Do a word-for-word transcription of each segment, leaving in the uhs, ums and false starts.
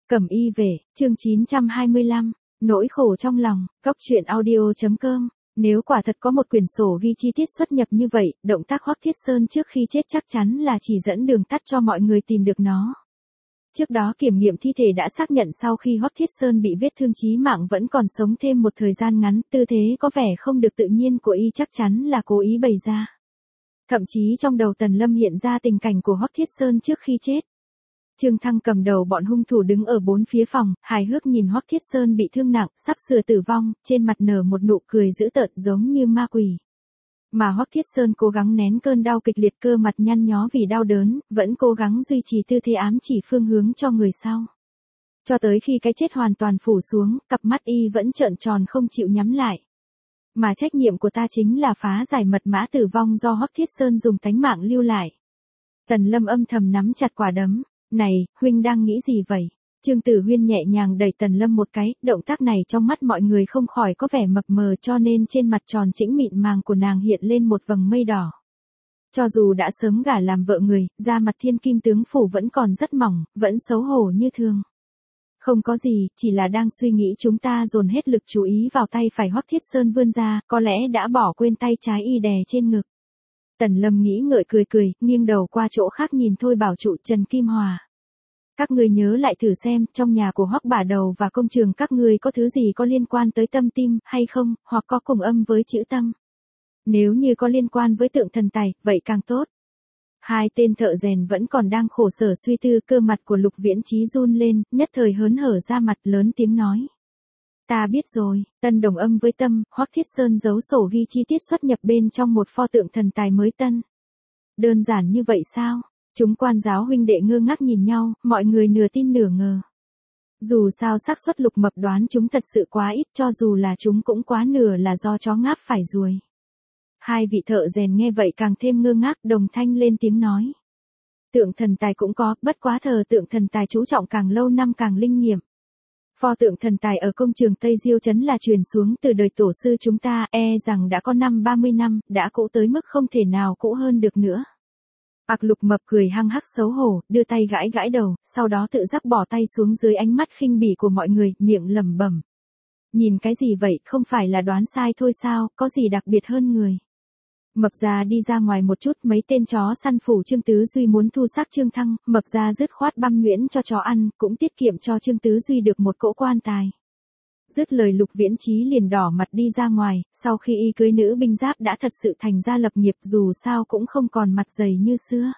Cẩm y về, chương chín trăm hai mươi lăm, nỗi khổ trong lòng, góc truyện audio.com. Nếu quả thật có một quyển sổ ghi chi tiết xuất nhập như vậy, động tác Hoắc Thiết Sơn trước khi chết chắc chắn là chỉ dẫn đường tắt cho mọi người tìm được nó. Trước đó kiểm nghiệm thi thể đã xác nhận sau khi Hoắc Thiết Sơn bị vết thương chí mạng vẫn còn sống thêm một thời gian ngắn, tư thế có vẻ không được tự nhiên của y chắc chắn là cố ý bày ra. Thậm chí trong đầu Tần Lâm hiện ra tình cảnh của Hoắc Thiết Sơn trước khi chết. Trương Thăng cầm đầu bọn hung thủ đứng ở bốn phía phòng, hài hước nhìn Hoắc Thiết Sơn bị thương nặng, sắp sửa tử vong, trên mặt nở một nụ cười dữ tợn giống như ma quỷ. Mà Hoắc Thiết Sơn cố gắng nén cơn đau kịch liệt, cơ mặt nhăn nhó vì đau đớn, vẫn cố gắng duy trì tư thế ám chỉ phương hướng cho người sau. Cho tới khi cái chết hoàn toàn phủ xuống, cặp mắt y vẫn trợn tròn không chịu nhắm lại. Mà trách nhiệm của ta chính là phá giải mật mã tử vong do Hoắc Thiết Sơn dùng tánh mạng lưu lại. Tần Lâm âm thầm nắm chặt quả đấm. Này, huynh đang nghĩ gì vậy? Trương Tử Huyên nhẹ nhàng đẩy Tần Lâm một cái, động tác này trong mắt mọi người không khỏi có vẻ mập mờ, cho nên trên mặt tròn trĩnh mịn màng của nàng hiện lên một vầng mây đỏ. Cho dù đã sớm gả làm vợ người, da mặt thiên kim tướng phủ vẫn còn rất mỏng, vẫn xấu hổ như thường. Không có gì, chỉ là đang suy nghĩ chúng ta dồn hết lực chú ý vào tay phải Hoắc Thiết Sơn vươn ra, có lẽ đã bỏ quên tay trái y đè trên ngực. Tần Lâm nghĩ ngợi cười cười, nghiêng đầu qua chỗ khác nhìn Thôi Bảo Trụ, Trần Kim Hòa. Các ngươi nhớ lại thử xem, trong nhà của Hoắc bà đầu và công trường các ngươi có thứ gì có liên quan tới tâm tim, hay không, hoặc có cùng âm với chữ tâm. Nếu như có liên quan với tượng thần tài, vậy càng tốt. Hai tên thợ rèn vẫn còn đang khổ sở suy tư, cơ mặt của Lục Viễn Chí run lên, nhất thời hớn hở ra mặt, lớn tiếng nói. Ta biết rồi, tân đồng âm với tâm, Hoắc Thiết Sơn giấu sổ ghi chi tiết xuất nhập bên trong một pho tượng thần tài mới tân. Đơn giản như vậy sao? Chúng quan giáo huynh đệ ngơ ngác nhìn nhau, mọi người nửa tin nửa ngờ. Dù sao xác suất Lục Mập đoán chúng thật sự quá ít, cho dù là chúng cũng quá nửa là do chó ngáp phải ruồi. Hai vị thợ rèn nghe vậy càng thêm ngơ ngác, đồng thanh lên tiếng nói. Tượng thần tài cũng có, bất quá thờ tượng thần tài chú trọng càng lâu năm càng linh nghiệm. Pho tượng thần tài ở công trường Tây Diêu Trấn là truyền xuống từ đời tổ sư chúng ta, e rằng đã có năm ba mươi năm, đã cũ tới mức không thể nào cũ hơn được nữa. Ặc Lục Mập cười hăng hắc xấu hổ, đưa tay gãi gãi đầu, sau đó tự giác bỏ tay xuống dưới ánh mắt khinh bỉ của mọi người, miệng lẩm bẩm. Nhìn cái gì vậy, không phải là đoán sai thôi sao, có gì đặc biệt hơn người. Mập già đi ra ngoài một chút, mấy tên chó săn phủ Trương Tứ Duy muốn thu xác Trương Thăng, mập già dứt khoát băm nhuyễn cho chó ăn, cũng tiết kiệm cho Trương Tứ Duy được một cỗ quan tài. Dứt lời Lục Viễn Chí liền đỏ mặt đi ra ngoài, sau khi y cưới nữ binh giáp đã thật sự thành ra lập nghiệp, dù sao cũng không còn mặt dày như xưa.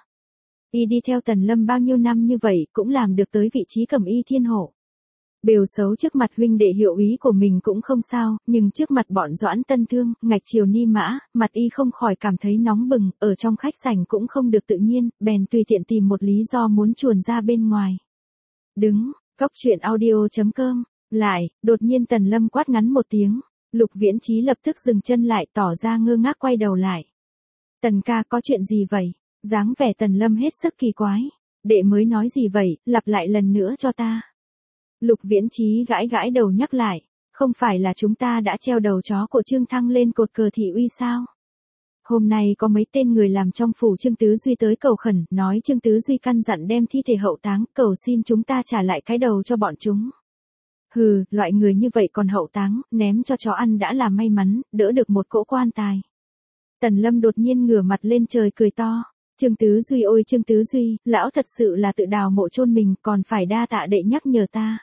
Y đi theo Tần Lâm bao nhiêu năm như vậy, cũng làm được tới vị trí cẩm y thiên hộ. Bều xấu trước mặt huynh đệ hiệu úy của mình cũng không sao, nhưng trước mặt bọn Doãn Tân Thương, Ngạch Triều Ni Mã, mặt y không khỏi cảm thấy nóng bừng, ở trong khách sảnh cũng không được tự nhiên, bèn tùy tiện tìm một lý do muốn chuồn ra bên ngoài. Đứng, góc truyện audio.com. Lại, đột nhiên Tần Lâm quát ngắn một tiếng, Lục Viễn Chí lập tức dừng chân lại, tỏ ra ngơ ngác quay đầu lại. Tần ca, có chuyện gì vậy? Dáng vẻ Tần Lâm hết sức kỳ quái. Đệ mới nói gì vậy, lặp lại lần nữa cho ta. Lục Viễn Chí gãi gãi đầu nhắc lại, không phải là chúng ta đã treo đầu chó của Trương Thăng lên cột cờ thị uy sao? Hôm nay có mấy tên người làm trong phủ Trương Tứ Duy tới cầu khẩn, nói Trương Tứ Duy căn dặn đem thi thể hậu táng, cầu xin chúng ta trả lại cái đầu cho bọn chúng. Hừ, loại người như vậy còn hậu táng, ném cho chó ăn đã là may mắn, đỡ được một cỗ quan tài. Tần Lâm đột nhiên ngửa mặt lên trời cười to. Trương Tứ Duy ôi Trương Tứ Duy, lão thật sự là tự đào mộ chôn mình, còn phải đa tạ đệ nhắc nhở ta.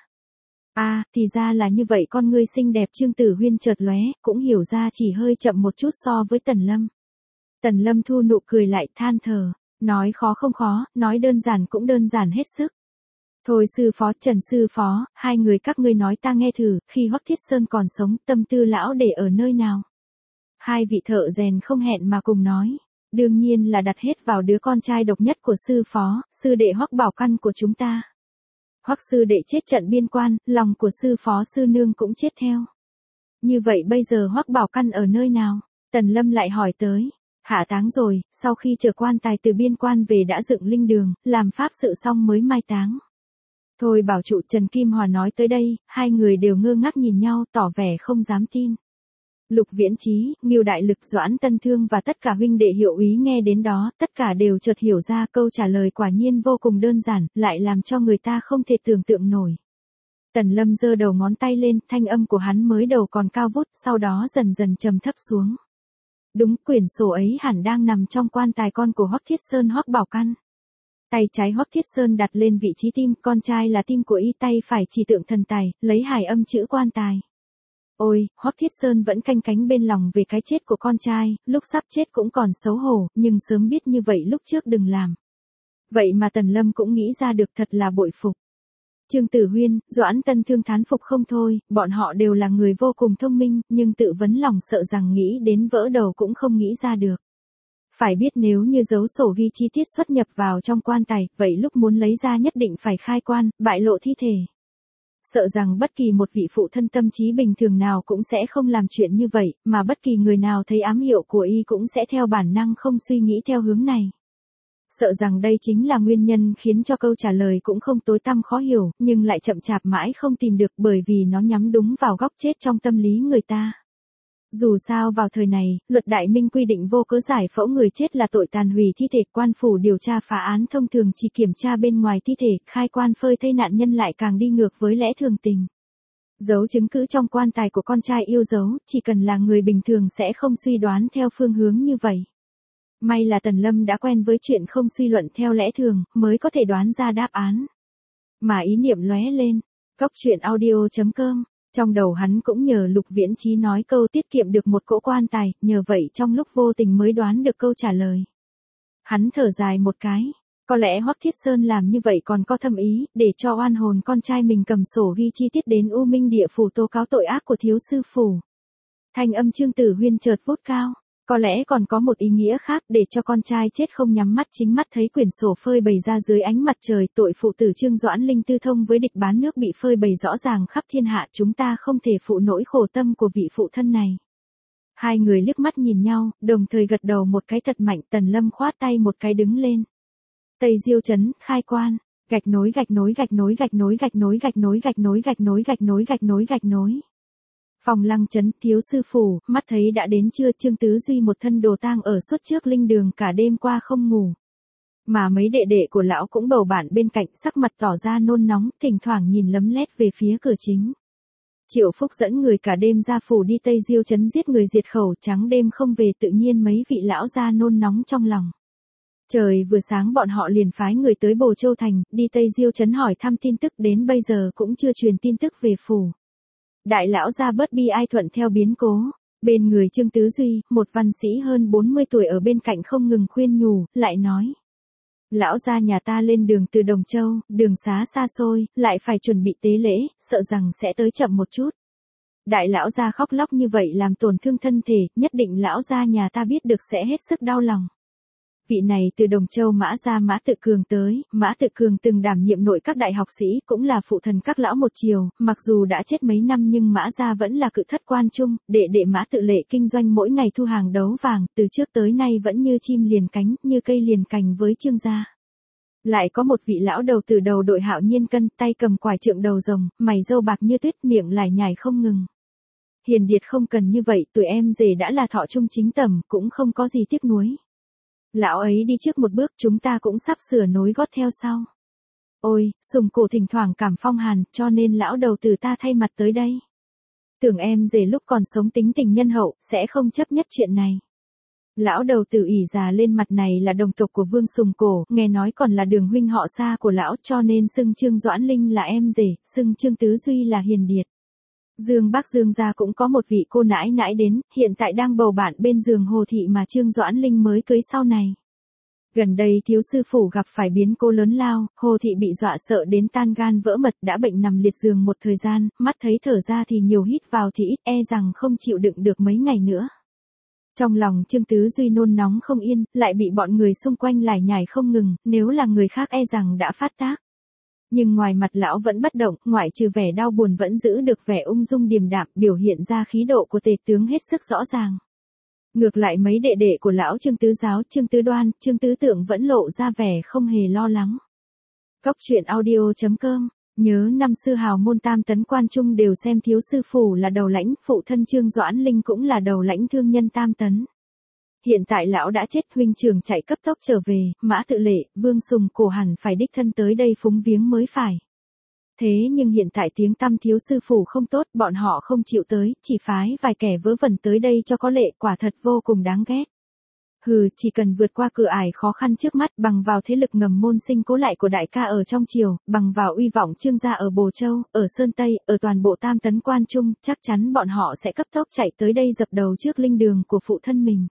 À, thì ra là như vậy, con ngươi xinh đẹp Trương Tử Huyên chợt lóe, cũng hiểu ra chỉ hơi chậm một chút so với Tần Lâm. Tần Lâm thu nụ cười lại, than thở, nói khó không khó, nói đơn giản cũng đơn giản hết sức. Thôi sư phó, Trần sư phó, hai người các ngươi nói ta nghe thử, khi Hoắc Thiết Sơn còn sống, tâm tư lão để ở nơi nào? Hai vị thợ rèn không hẹn mà cùng nói, đương nhiên là đặt hết vào đứa con trai độc nhất của sư phó, sư đệ Hoắc Bảo Căn của chúng ta. Hoắc sư đệ chết trận biên quan, lòng của sư phó sư nương cũng chết theo. Như vậy bây giờ Hoắc Bảo Căn ở nơi nào? Tần Lâm lại hỏi tới. Hạ táng rồi, sau khi chở quan tài từ biên quan về đã dựng linh đường, làm pháp sự xong mới mai táng. Thôi Bảo Trụ, Trần Kim Hòa nói tới đây, hai người đều ngơ ngác nhìn nhau, tỏ vẻ không dám tin. Lục Viễn Chí, Ngưu Đại Lực, Doãn Tân Thương và tất cả huynh đệ hiệu úy nghe đến đó, tất cả đều chợt hiểu ra câu trả lời quả nhiên vô cùng đơn giản, lại làm cho người ta không thể tưởng tượng nổi. Tần Lâm giơ đầu ngón tay lên, thanh âm của hắn mới đầu còn cao vút, sau đó dần dần trầm thấp xuống. Đúng, quyển sổ ấy hẳn đang nằm trong quan tài con của Hoắc Thiết Sơn Hoắc Bảo Căn. Tay trái Hoắc Thiết Sơn đặt lên vị trí tim, con trai là tim của y, tay phải chỉ tượng thần tài, lấy hài âm chữ quan tài. Ôi, Hoắc Thiết Sơn vẫn canh cánh bên lòng về cái chết của con trai, lúc sắp chết cũng còn xấu hổ, nhưng sớm biết như vậy lúc trước đừng làm. Vậy mà Tần Lâm cũng nghĩ ra được, thật là bội phục. Trương Tử Huyên, Doãn Tân Thương thán phục không thôi, bọn họ đều là người vô cùng thông minh, nhưng tự vấn lòng sợ rằng nghĩ đến vỡ đầu cũng không nghĩ ra được. Phải biết nếu như dấu sổ ghi chi tiết xuất nhập vào trong quan tài, vậy lúc muốn lấy ra nhất định phải khai quan, bại lộ thi thể. Sợ rằng bất kỳ một vị phụ thân tâm trí bình thường nào cũng sẽ không làm chuyện như vậy, mà bất kỳ người nào thấy ám hiệu của y cũng sẽ theo bản năng không suy nghĩ theo hướng này. Sợ rằng đây chính là nguyên nhân khiến cho câu trả lời cũng không tối tăm khó hiểu, nhưng lại chậm chạp mãi không tìm được, bởi vì nó nhắm đúng vào góc chết trong tâm lý người ta. Dù sao vào thời này, luật đại minh quy định vô cớ giải phẫu người chết là tội tàn hủy thi thể, quan phủ điều tra phá án thông thường chỉ kiểm tra bên ngoài thi thể, khai quan phơi thây nạn nhân lại càng đi ngược với lẽ thường tình. Giấu chứng cứ trong quan tài của con trai yêu dấu, chỉ cần là người bình thường sẽ không suy đoán theo phương hướng như vậy. May là Tần Lâm đã quen với chuyện không suy luận theo lẽ thường, mới có thể đoán ra đáp án. Mà ý niệm lóe lên, góc truyện audio chấm com, trong đầu hắn cũng nhờ Lục Viễn Chí nói câu tiết kiệm được một cỗ quan tài, nhờ vậy trong lúc vô tình mới đoán được câu trả lời. Hắn thở dài một cái, có lẽ Hoắc Thiết Sơn làm như vậy còn có thâm ý, để cho oan hồn con trai mình cầm sổ ghi chi tiết đến U Minh địa phủ tố cáo tội ác của thiếu sư phủ. Thanh âm Trương Tử Huyên chợt vút cao. Có lẽ còn có một ý nghĩa khác, để cho con trai chết không nhắm mắt chính mắt thấy quyển sổ phơi bày ra dưới ánh mặt trời, tội phụ tử Trương Doãn Linh tư thông với địch bán nước bị phơi bày rõ ràng khắp thiên hạ, chúng ta không thể phụ nỗi khổ tâm của vị phụ thân này. Hai người liếc mắt nhìn nhau, đồng thời gật đầu một cái thật mạnh. Tần Lâm khoát tay một cái đứng lên. Tây Diêu trấn, khai quan, gạch nối gạch nối gạch nối gạch nối gạch nối gạch nối gạch nối gạch nối gạch nối gạch nối gạch nối. Phòng Lăng trấn, thiếu sư phủ, mắt thấy đã đến trưa, Trương Tứ Duy một thân đồ tang ở suốt trước linh đường cả đêm qua không ngủ. Mà mấy đệ đệ của lão cũng bầu bạn bên cạnh, sắc mặt tỏ ra nôn nóng, thỉnh thoảng nhìn lấm lét về phía cửa chính. Triệu Phúc dẫn người cả đêm ra phủ đi Tây Diêu trấn giết người diệt khẩu, trắng đêm không về, tự nhiên mấy vị lão gia nôn nóng trong lòng. Trời vừa sáng bọn họ liền phái người tới Bồ Châu Thành, đi Tây Diêu trấn hỏi thăm tin tức, đến bây giờ cũng chưa truyền tin tức về phủ. Đại lão gia bớt bi ai thuận theo biến cố. Bên người Trương Tứ Duy, một văn sĩ hơn bốn mươi tuổi ở bên cạnh không ngừng khuyên nhủ, lại nói. Lão gia nhà ta lên đường từ Đồng Châu, đường xá xa xôi, lại phải chuẩn bị tế lễ, sợ rằng sẽ tới chậm một chút. Đại lão gia khóc lóc như vậy làm tổn thương thân thể, nhất định lão gia nhà ta biết được sẽ hết sức đau lòng. Vị này từ Đồng Châu Mã gia Mã Tự Cường tới, Mã Tự Cường từng đảm nhiệm nội các đại học sĩ, cũng là phụ thần các lão một triều, mặc dù đã chết mấy năm nhưng Mã gia vẫn là cự thất quan trung, đệ đệ Mã Tự Lệ kinh doanh mỗi ngày thu hàng đấu vàng, từ trước tới nay vẫn như chim liền cánh, như cây liền cành với Trương gia. Lại có một vị lão đầu từ đầu đội Hạo Nhiên Cân, tay cầm quải trượng đầu rồng, mày râu bạc như tuyết, miệng lải nhải không ngừng. Hiền Điệt không cần như vậy, tuổi em rể đã là thọ trung chính tầm, cũng không có gì tiếc nuối. Lão ấy đi trước một bước, chúng ta cũng sắp sửa nối gót theo sau. Ôi, Sùng Cổ thỉnh thoảng cảm phong hàn, cho nên lão đầu từ ta thay mặt tới đây. Tưởng em rể lúc còn sống tính tình nhân hậu, sẽ không chấp nhất chuyện này. Lão đầu tử ỉ già lên, mặt này là đồng tộc của Vương Sùng Cổ, nghe nói còn là đường huynh họ xa của lão, cho nên xưng Trương Doãn Linh là em rể, xưng Trương Tứ Duy là Hiền Điệt. Dương Bắc Dương gia cũng có một vị cô nãi nãi đến, hiện tại đang bầu bạn bên giường Hồ thị mà Trương Doãn Linh mới cưới sau này. Gần đây thiếu sư phủ gặp phải biến cố lớn lao, Hồ thị bị dọa sợ đến tan gan vỡ mật, đã bệnh nằm liệt giường một thời gian, mắt thấy thở ra thì nhiều, hít vào thì ít, e rằng không chịu đựng được mấy ngày nữa. Trong lòng Trương Tứ Duy nôn nóng không yên, lại bị bọn người xung quanh lải nhải không ngừng, nếu là người khác e rằng đã phát tác. Nhưng ngoài mặt lão vẫn bất động, ngoại trừ vẻ đau buồn vẫn giữ được vẻ ung dung điềm đạm, biểu hiện ra khí độ của tề tướng hết sức rõ ràng. Ngược lại mấy đệ đệ của lão Trương Tứ Giáo, Trương Tứ Đoan, Trương Tứ Tượng vẫn lộ ra vẻ không hề lo lắng. Góc truyện audio chấm com, nhớ năm xưa hào môn tam tấn quan trung đều xem thiếu sư phủ là đầu lãnh, phụ thân Trương Doãn Linh cũng là đầu lãnh thương nhân tam tấn. Hiện tại lão đã chết, huynh trưởng chạy cấp tốc trở về, Mã Tự Lệ, Vương Sùng Cổ hẳn phải đích thân tới đây phúng viếng mới phải. Thế nhưng hiện tại tiếng tăm thiếu sư phủ không tốt, bọn họ không chịu tới, chỉ phái vài kẻ vớ vẩn tới đây cho có lệ, quả thật vô cùng đáng ghét. Hừ, chỉ cần vượt qua cửa ải khó khăn trước mắt, bằng vào thế lực ngầm môn sinh cố lại của đại ca ở trong triều, bằng vào uy vọng Trương gia ở Bồ Châu, ở Sơn Tây, ở toàn bộ Tam Tấn Quan Trung, chắc chắn bọn họ sẽ cấp tốc chạy tới đây dập đầu trước linh đường của phụ thân mình.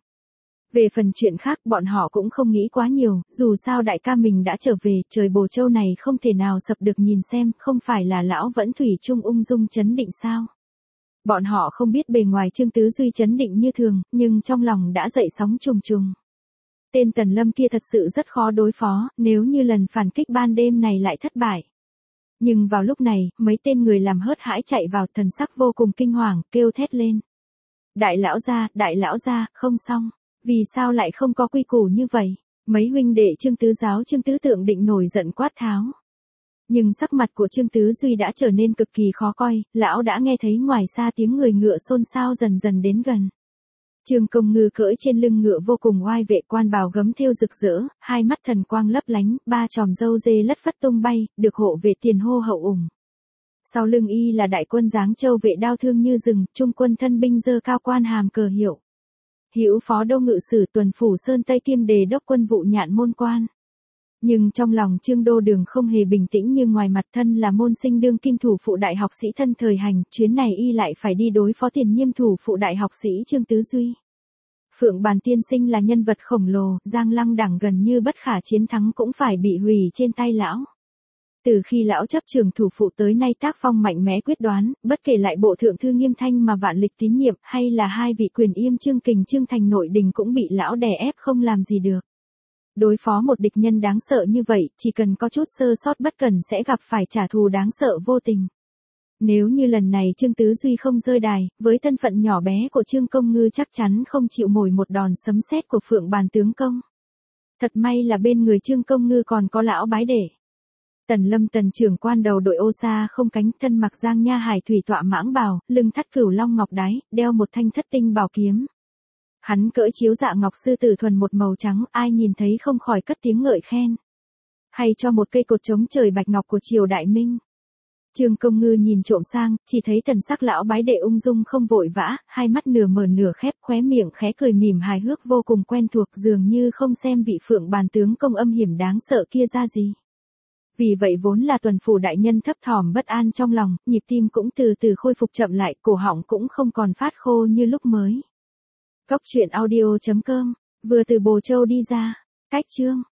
Về phần chuyện khác, bọn họ cũng không nghĩ quá nhiều, dù sao đại ca mình đã trở về, trời Bồ Châu này không thể nào sập được, nhìn xem, không phải là lão vẫn thủy chung ung dung chấn định sao. Bọn họ không biết bề ngoài Trương Tứ Duy chấn định như thường, nhưng trong lòng đã dậy sóng trùng trùng. Tên Tần Lâm kia thật sự rất khó đối phó, nếu như lần phản kích ban đêm này lại thất bại. Nhưng vào lúc này, mấy tên người làm hớt hãi chạy vào, thần sắc vô cùng kinh hoàng, kêu thét lên. Đại lão gia, đại lão gia, không xong. Vì sao lại không có quy củ như vậy? Mấy huynh đệ Trương Tứ Giáo Trương Tứ Tượng định nổi giận quát tháo. Nhưng sắc mặt của Trương Tứ Duy đã trở nên cực kỳ khó coi, lão đã nghe thấy ngoài xa tiếng người ngựa xôn xao dần dần đến gần. Trương Công Ngư cưỡi trên lưng ngựa vô cùng oai vệ, quan bào gấm thêu rực rỡ, hai mắt thần quang lấp lánh, ba chòm râu dê lất phất tung bay, được hộ vệ tiền hô hậu ủng. Sau lưng y là đại quân Giáng Châu vệ đao thương như rừng, trung quân thân binh giơ cao quan hàm cờ hiệu. Hữu phó đô ngự sử tuần phủ Sơn Tây kiêm đề đốc quân vụ Nhạn Môn quan. Nhưng trong lòng Trương Đô Đường không hề bình tĩnh, như ngoài mặt thân là môn sinh đương kim thủ phụ đại học sĩ thân thời hành, chuyến này y lại phải đi đối phó tiền nhiệm thủ phụ đại học sĩ Trương Tứ Duy. Phượng Bàn tiên sinh là nhân vật khổng lồ, Giang Lăng đẳng gần như bất khả chiến thắng cũng phải bị hủy trên tay lão. Từ khi lão chấp trường thủ phụ tới nay tác phong mạnh mẽ quyết đoán, bất kể lại bộ thượng thư Nghiêm Thanh mà Vạn Lịch tín nhiệm, hay là hai vị quyền yêm Trương Kình Trương Thành nội đình cũng bị lão đè ép không làm gì được. Đối phó một địch nhân đáng sợ như vậy, chỉ cần có chút sơ sót bất cẩn sẽ gặp phải trả thù đáng sợ vô tình. Nếu như lần này Trương Tứ Duy không rơi đài, với thân phận nhỏ bé của Trương Công Ngư chắc chắn không chịu mồi một đòn sấm sét của Phượng Bàn tướng công. Thật may là bên người Trương Công Ngư còn có lão bái để. Tần Lâm Tần trưởng quan đầu đội ô sa không cánh, thân mặc giang nha hải thủy tọa mãng bào, lưng thắt cửu long ngọc đái, đeo một thanh thất tinh bảo kiếm. Hắn cưỡi chiếu dạ ngọc sư tử thuần một màu trắng, ai nhìn thấy không khỏi cất tiếng ngợi khen. Hay cho một cây cột chống trời bạch ngọc của triều Đại Minh. Trương Công Ngư nhìn trộm sang, chỉ thấy thần sắc lão bái đệ ung dung không vội vã, hai mắt nửa mở nửa khép, khóe miệng khẽ cười mỉm hài hước vô cùng quen thuộc, dường như không xem vị Phượng Bàn tướng công âm hiểm đáng sợ kia ra gì. Vì vậy vốn là tuần phủ đại nhân thấp thỏm bất an trong lòng, nhịp tim cũng từ từ khôi phục chậm lại, cổ họng cũng không còn phát khô như lúc mới. Cốc truyện audio chấm com, vừa từ Bồ Châu đi ra, cách chương.